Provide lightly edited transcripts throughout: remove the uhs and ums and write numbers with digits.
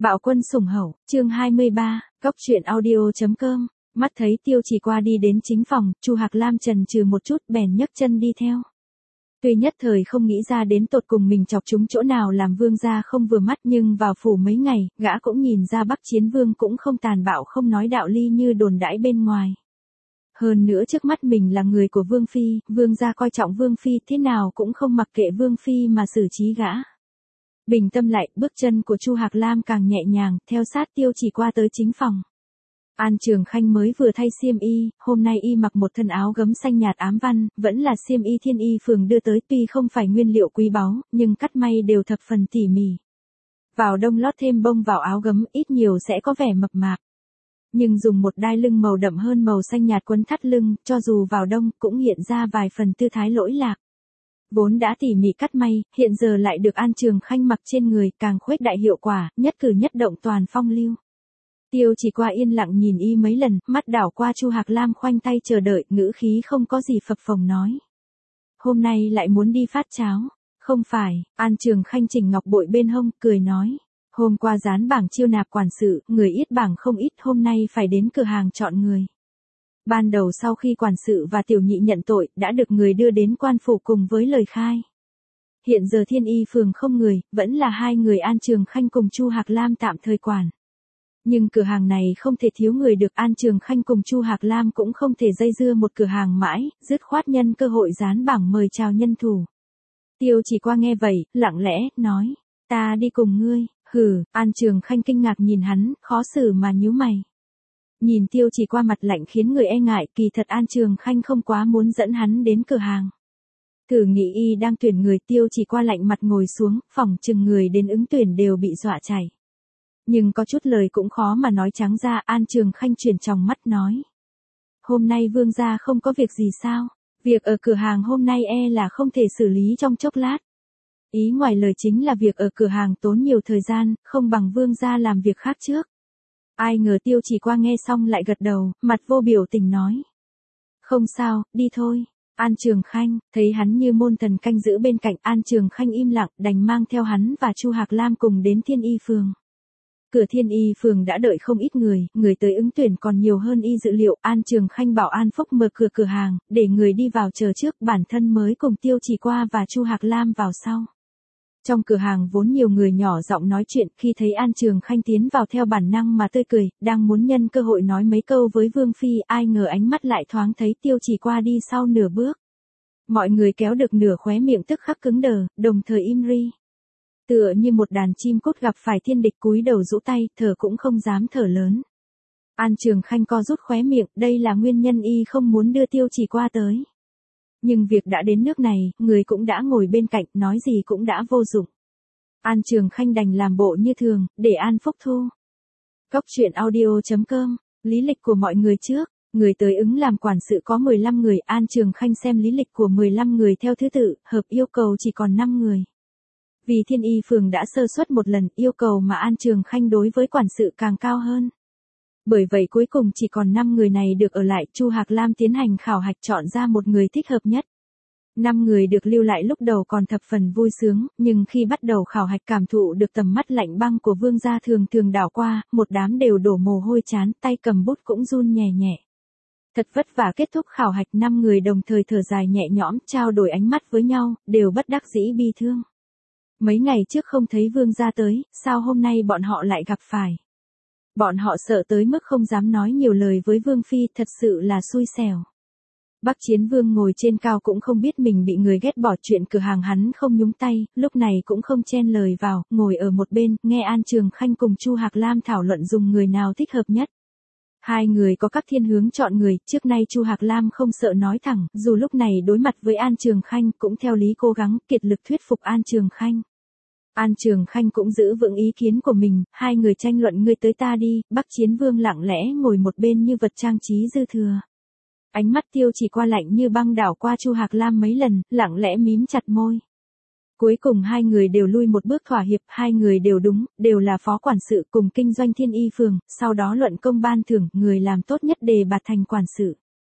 Bạo quân sủng hậu, chương 23, Cóc truyện audio.com. Mắt thấy Tiêu Chỉ Qua đi đến chính phòng, Chu Hạc Lam chần chừ một chút bèn nhấc chân đi theo. Tuy nhất thời không nghĩ ra đến tột cùng mình chọc chúng chỗ nào làm vương gia không vừa mắt, nhưng vào phủ mấy ngày, gã cũng nhìn ra Bắc Chiến Vương cũng không tàn bạo không nói đạo ly như đồn đãi bên ngoài. Hơn nữa trước mắt mình là người của Vương Phi, vương gia coi trọng Vương Phi thế nào cũng không mặc kệ Vương Phi mà xử trí gã. Bình tâm lại, bước chân của Chu Hạc Lam càng nhẹ nhàng, theo sát Tiêu Chỉ Qua tới chính phòng. An Trường Khanh mới vừa thay xiêm y, hôm nay y mặc một thân áo gấm xanh nhạt ám văn, vẫn là xiêm y Thiên Y phường đưa tới, tuy không phải nguyên liệu quý báu, nhưng cắt may đều thập phần tỉ mỉ. Vào đông lót thêm bông vào áo gấm, ít nhiều sẽ có vẻ mập mạp. Nhưng dùng một đai lưng màu đậm hơn màu xanh nhạt quấn thắt lưng, cho dù vào đông cũng hiện ra vài phần tư thái lỗi lạc. Vốn đã tỉ mỉ cắt may, hiện giờ lại được An Trường Khanh mặc trên người, càng khuếch đại hiệu quả, nhất cử nhất động toàn phong lưu. Tiêu Chỉ Qua yên lặng nhìn y mấy lần, mắt đảo qua Chu Hạc Lam khoanh tay chờ đợi, ngữ khí không có gì phập phồng nói. Hôm nay lại muốn đi phát cháo. Không phải, An Trường Khanh chỉnh ngọc bội bên hông, cười nói. Hôm qua dán bảng chiêu nạp quản sự, người ít bảng không ít, hôm nay phải đến cửa hàng chọn người. Ban đầu sau khi quản sự và tiểu nhị nhận tội, đã được người đưa đến quan phủ cùng với lời khai. Hiện giờ Thiên Y phường không người, vẫn là hai người An Trường Khanh cùng Chu Hạc Lam tạm thời quản. Nhưng cửa hàng này không thể thiếu người được, An Trường Khanh cùng Chu Hạc Lam cũng không thể dây dưa một cửa hàng mãi, dứt khoát nhân cơ hội dán bảng mời chào nhân thủ. Tiêu Chỉ Qua nghe vậy, lặng lẽ, nói, ta đi cùng ngươi. Hừ, An Trường Khanh kinh ngạc nhìn hắn, khó xử mà nhíu mày. Nhìn Tiêu Chỉ Qua mặt lạnh khiến người e ngại, kỳ thật An Trường Khanh không quá muốn dẫn hắn đến cửa hàng. Thử nghĩ y đang tuyển người, Tiêu Chỉ Qua lạnh mặt ngồi xuống, phỏng chừng người đến ứng tuyển đều bị dọa chảy. Nhưng có chút lời cũng khó mà nói trắng ra, An Trường Khanh chuyển tròng mắt nói. Hôm nay vương gia không có việc gì sao? Việc ở cửa hàng hôm nay e là không thể xử lý trong chốc lát. Ý ngoài lời chính là việc ở cửa hàng tốn nhiều thời gian, không bằng vương gia làm việc khác trước. Ai ngờ Tiêu Chỉ Qua nghe xong lại gật đầu, mặt vô biểu tình nói. Không sao, đi thôi. An Trường Khanh, thấy hắn như môn thần canh giữ bên cạnh, An Trường Khanh im lặng, đành mang theo hắn và Chu Hạc Lam cùng đến Thiên Y phường. Cửa Thiên Y phường đã đợi không ít người tới ứng tuyển còn nhiều hơn y dự liệu, An Trường Khanh bảo An Phúc mở cửa hàng, để người đi vào chờ trước, bản thân mới cùng Tiêu Chỉ Qua và Chu Hạc Lam vào sau. Trong cửa hàng vốn nhiều người nhỏ giọng nói chuyện, khi thấy An Trường Khanh tiến vào theo bản năng mà tươi cười, đang muốn nhân cơ hội nói mấy câu với Vương Phi, ai ngờ ánh mắt lại thoáng thấy Tiêu Chỉ Qua đi sau nửa bước. Mọi người kéo được nửa khóe miệng tức khắc cứng đờ, đồng thời im ri. Tựa như một đàn chim cút gặp phải thiên địch, cúi đầu rũ tay, thở cũng không dám thở lớn. An Trường Khanh co rút khóe miệng, đây là nguyên nhân y không muốn đưa Tiêu Chỉ Qua tới. Nhưng việc đã đến nước này, người cũng đã ngồi bên cạnh, nói gì cũng đã vô dụng. An Trường Khanh đành làm bộ như thường, để An Phúc thu. Cóc truyện audio.com, lý lịch của mọi người trước. Người tới ứng làm quản sự có 15 người, An Trường Khanh xem lý lịch của 15 người theo thứ tự, hợp yêu cầu chỉ còn 5 người. Vì Thiên Y phường đã sơ suất một lần, yêu cầu mà An Trường Khanh đối với quản sự càng cao hơn. Bởi vậy cuối cùng chỉ còn 5 người này được ở lại, Chu Hạc Lam tiến hành khảo hạch chọn ra một người thích hợp nhất. 5 người được lưu lại lúc đầu còn thập phần vui sướng, nhưng khi bắt đầu khảo hạch cảm thụ được tầm mắt lạnh băng của vương gia thường đảo qua, một đám đều đổ mồ hôi chán, tay cầm bút cũng run nhẹ nhẹ. Thật vất vả kết thúc khảo hạch, 5 người đồng thời thở dài nhẹ nhõm, trao đổi ánh mắt với nhau, đều bất đắc dĩ bi thương. Mấy ngày trước không thấy vương gia tới, sao hôm nay bọn họ lại gặp phải? Bọn họ sợ tới mức không dám nói nhiều lời với Vương Phi, thật sự là xui xẻo. Bắc Chiến Vương ngồi trên cao cũng không biết mình bị người ghét bỏ, chuyện cửa hàng hắn không nhúng tay, lúc này cũng không chen lời vào, ngồi ở một bên, nghe An Trường Khanh cùng Chu Hạc Lam thảo luận dùng người nào thích hợp nhất. Hai người có các thiên hướng chọn người, trước nay Chu Hạc Lam không sợ nói thẳng, dù lúc này đối mặt với An Trường Khanh cũng theo lý cố gắng kiệt lực thuyết phục An Trường Khanh. An Trường Khanh cũng giữ vững ý kiến của mình, hai người tranh luận ngươi tới ta đi, Bắc Chiến Vương lặng lẽ ngồi một bên như vật trang trí dư thừa. Ánh mắt Tiêu Chỉ Qua lạnh như băng đảo qua Chu Hạc Lam mấy lần, lặng lẽ mím chặt môi. Cuối cùng hai người đều lui một bước thỏa hiệp, hai người đều đúng, đều là phó quản sự cùng kinh doanh Thiên Y phường, sau đó luận công ban thưởng, người làm tốt nhất đề bạt thành quản sự.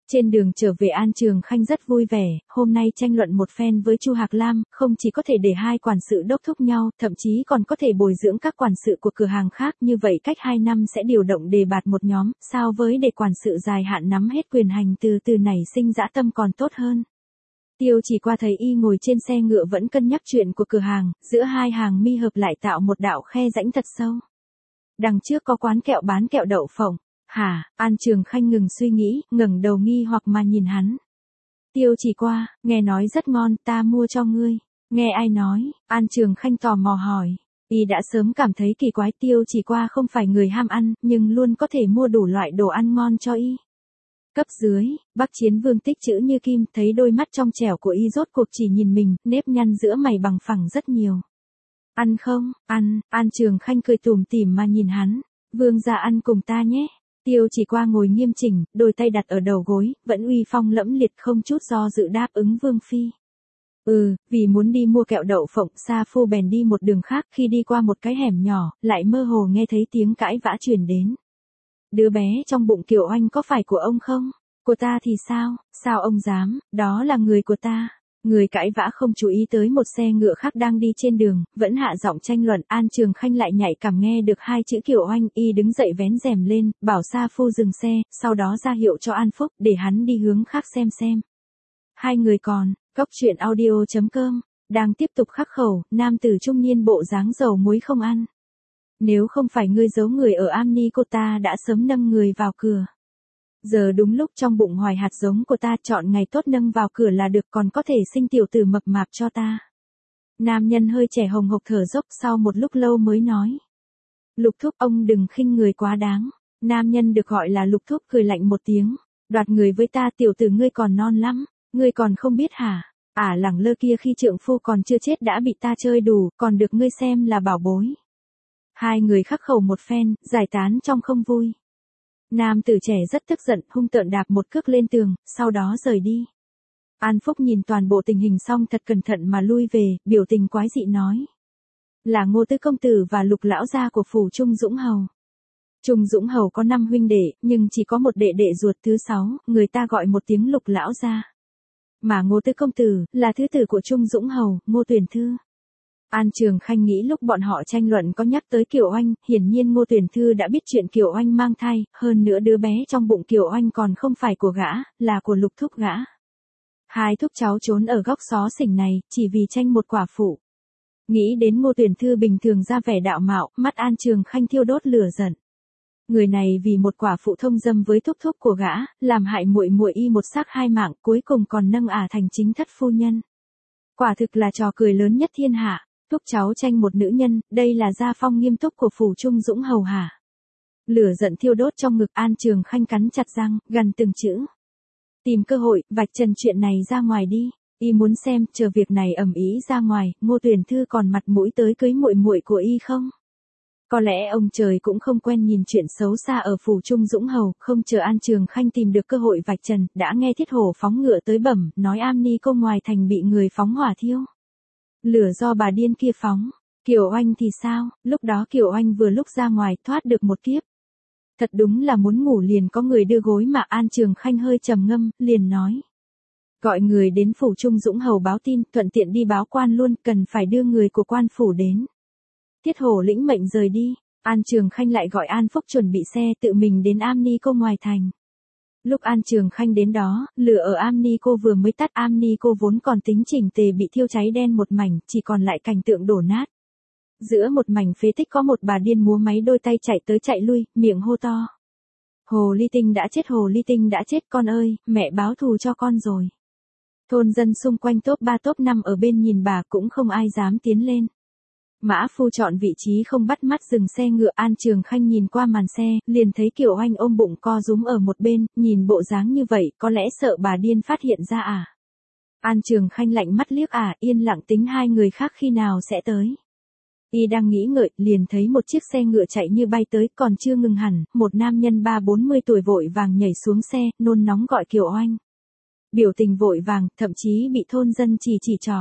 Trên đường trở về An Trường Khanh rất vui vẻ, hôm nay tranh luận một phen với Chu Hạc Lam, không chỉ có thể để hai quản sự đốc thúc nhau, thậm chí còn có thể bồi dưỡng các quản sự của cửa hàng khác, như vậy cách 2 năm sẽ điều động đề bạt một nhóm, sao với để quản sự dài hạn nắm hết quyền hành từ từ nảy sinh dã tâm còn tốt hơn. Tiêu Chỉ Qua thấy y ngồi trên xe ngựa vẫn cân nhắc chuyện của cửa hàng, giữa hai hàng mi hợp lại tạo một đạo khe rãnh thật sâu. Đằng trước có quán kẹo bán kẹo đậu phộng. Hả? An Trường Khanh ngừng suy nghĩ, ngẩng đầu nghi hoặc mà nhìn hắn. Tiêu Chỉ Qua, nghe nói rất ngon, ta mua cho ngươi. Nghe ai nói? An Trường Khanh tò mò hỏi. Y đã sớm cảm thấy kỳ quái, Tiêu Chỉ Qua không phải người ham ăn, nhưng luôn có thể mua đủ loại đồ ăn ngon cho y. Cấp dưới, Bắc Chiến Vương tích chữ như kim, thấy đôi mắt trong trẻo của y rốt cuộc chỉ nhìn mình, nếp nhăn giữa mày bằng phẳng rất nhiều. Ăn không? Ăn. An Trường Khanh cười tủm tỉm mà nhìn hắn. Vương gia ăn cùng ta nhé. Tiêu Chỉ Qua ngồi nghiêm chỉnh, đôi tay đặt ở đầu gối, vẫn uy phong lẫm liệt không chút do dự đáp ứng Vương phi. Vì muốn đi mua kẹo đậu phộng, Sa Phu bèn đi một đường khác, khi đi qua một cái hẻm nhỏ, lại mơ hồ nghe thấy tiếng cãi vã truyền đến. Đứa bé trong bụng Kiều Oanh có phải của ông không? Của ta thì sao? Sao ông dám? Đó là người của ta. Người cãi vã không chú ý tới một xe ngựa khác đang đi trên đường, vẫn hạ giọng tranh luận. An Trường Khanh lại nhạy cảm nghe được hai chữ Kiều Oanh, y đứng dậy vén rèm lên, bảo Sa Phu dừng xe, sau đó ra hiệu cho An Phúc để hắn đi hướng khác xem. Hai người còn, Cóc Truyện Audio.com, đang tiếp tục khắc khẩu, nam tử trung niên bộ dáng dầu muối không ăn. Nếu không phải ngươi giấu người ở Amni cô ta đã sớm nâng người vào cửa. Giờ đúng lúc trong bụng hoài hạt giống của ta, chọn ngày tốt nâng vào cửa là được, còn có thể sinh tiểu tử mập mạp cho ta. Nam nhân hơi trẻ hồng hộc thở dốc, sau một lúc lâu mới nói. Lục thúc, ông đừng khinh người quá đáng. Nam nhân được gọi là Lục thúc cười lạnh một tiếng. Đoạt người với ta, tiểu tử ngươi còn non lắm, ngươi còn không biết hả? Lẳng lơ kia khi trượng phu còn chưa chết đã bị ta chơi đủ, còn được ngươi xem là bảo bối. Hai người khắc khẩu một phen, giải tán trong không vui. Nam tử trẻ rất tức giận, hung tợn đạp một cước lên tường, sau đó rời đi. An Phúc nhìn toàn bộ tình hình xong thật cẩn thận mà lui về, biểu tình quái dị nói. Là Ngô Tứ công tử và Lục lão gia của phủ Trung Dũng Hầu. Trung Dũng Hầu có 5 huynh đệ, nhưng chỉ có một đệ đệ ruột thứ 6, người ta gọi một tiếng Lục lão gia. Mà Ngô Tứ công tử là thứ tử của Trung Dũng Hầu, Ngô Tuyển Thư. An Trường Khanh nghĩ lúc bọn họ tranh luận có nhắc tới Kiều Oanh, hiển nhiên Ngô Tuyển Thư đã biết chuyện Kiều Oanh mang thai, hơn nữa đứa bé trong bụng Kiều Oanh còn không phải của gã, là của Lục thúc gã. Hai thúc cháu trốn ở góc xó xỉnh này, chỉ vì tranh một quả phụ. Nghĩ đến Ngô Tuyển Thư bình thường ra vẻ đạo mạo, mắt An Trường Khanh thiêu đốt lửa giận. Người này vì một quả phụ thông dâm với thúc thúc của gã, làm hại muội muội y một xác hai mạng, cuối cùng còn nâng thành chính thất phu nhân. Quả thực là trò cười lớn nhất thiên hạ. Thúc cháu tranh một nữ nhân, đây là gia phong nghiêm túc của phủ Trung Dũng Hầu hả? Lửa giận thiêu đốt trong ngực, An Trường Khanh cắn chặt răng, gần từng chữ. Tìm cơ hội, vạch trần chuyện này ra ngoài đi. Y muốn xem, chờ việc này ầm ĩ ra ngoài, Ngô Tuyển Thư còn mặt mũi tới cưới muội muội của y không? Có lẽ ông trời cũng không quen nhìn chuyện xấu xa ở phủ Trung Dũng Hầu, không chờ An Trường Khanh tìm được cơ hội vạch trần, đã nghe Thiết Hổ phóng ngựa tới bẩm, nói Amni cô ngoài thành bị người phóng hỏa thiêu. Lửa do bà điên kia phóng. Kiều Oanh thì sao? Lúc đó Kiều Oanh vừa lúc ra ngoài thoát được một kiếp. Thật đúng là muốn ngủ liền có người đưa gối mà. An Trường Khanh hơi trầm ngâm, liền nói. Gọi người đến phủ Trung Dũng Hầu báo tin, thuận tiện đi báo quan luôn, cần phải đưa người của quan phủ đến. Thiết Hổ lĩnh mệnh rời đi. An Trường Khanh lại gọi An Phúc chuẩn bị xe tự mình đến Amni cô ngoài thành. Lúc An Trường Khanh đến đó, lửa ở Amni cô vừa mới tắt. Amni cô vốn còn tính chỉnh tề bị thiêu cháy đen một mảnh, chỉ còn lại cảnh tượng đổ nát. Giữa một mảnh phế tích có một bà điên múa máy đôi tay chạy tới chạy lui, miệng hô to. Hồ Ly Tinh đã chết, Hồ Ly Tinh đã chết, con ơi, mẹ báo thù cho con rồi. Thôn dân xung quanh top 3 top 5 ở bên nhìn bà cũng không ai dám tiến lên. Mã phu chọn vị trí không bắt mắt dừng xe ngựa. An Trường Khanh nhìn qua màn xe, liền thấy Kiều Oanh ôm bụng co rúm ở một bên, nhìn bộ dáng như vậy, có lẽ sợ bà điên phát hiện ra à. An Trường Khanh lạnh mắt liếc yên lặng tính hai người khác khi nào sẽ tới. Y đang nghĩ ngợi, liền thấy một chiếc xe ngựa chạy như bay tới, còn chưa ngừng hẳn, một nam nhân 30-40 tuổi vội vàng nhảy xuống xe, nôn nóng gọi Kiều Oanh. Biểu tình vội vàng, thậm chí bị thôn dân chỉ trỏ.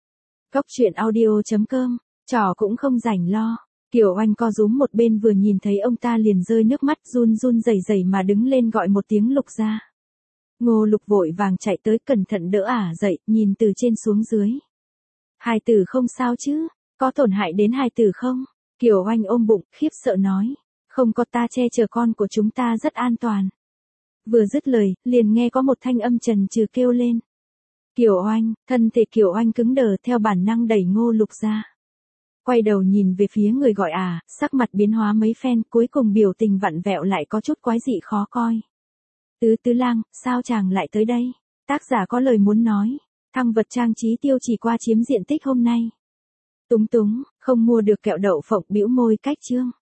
Cóc Truyện Audio.com, trỏ cũng không rảnh lo. Kiều Oanh co rúm một bên vừa nhìn thấy ông ta liền rơi nước mắt run run rẩy rẩy mà đứng lên gọi một tiếng Lục gia. Ngô Lục vội vàng chạy tới cẩn thận đỡ ả dậy, nhìn từ trên xuống dưới. Hai tử không sao chứ, có tổn hại đến hai tử không? Kiều Oanh ôm bụng, khiếp sợ nói. Không có, ta che chở con của chúng ta rất an toàn. Vừa dứt lời, liền nghe có một thanh âm trần trừ kêu lên. Kiều Oanh, thân thể Kiều Oanh cứng đờ theo bản năng đẩy Ngô Lục ra. Quay đầu nhìn về phía người gọi sắc mặt biến hóa mấy phen, cuối cùng biểu tình vặn vẹo lại có chút quái dị khó coi. Tứ lang, sao chàng lại tới đây? Tác giả có lời muốn nói. Thăng vật trang trí Tiêu Chỉ Qua chiếm diện tích hôm nay. Túng, không mua được kẹo đậu phộng, bĩu môi cách chương.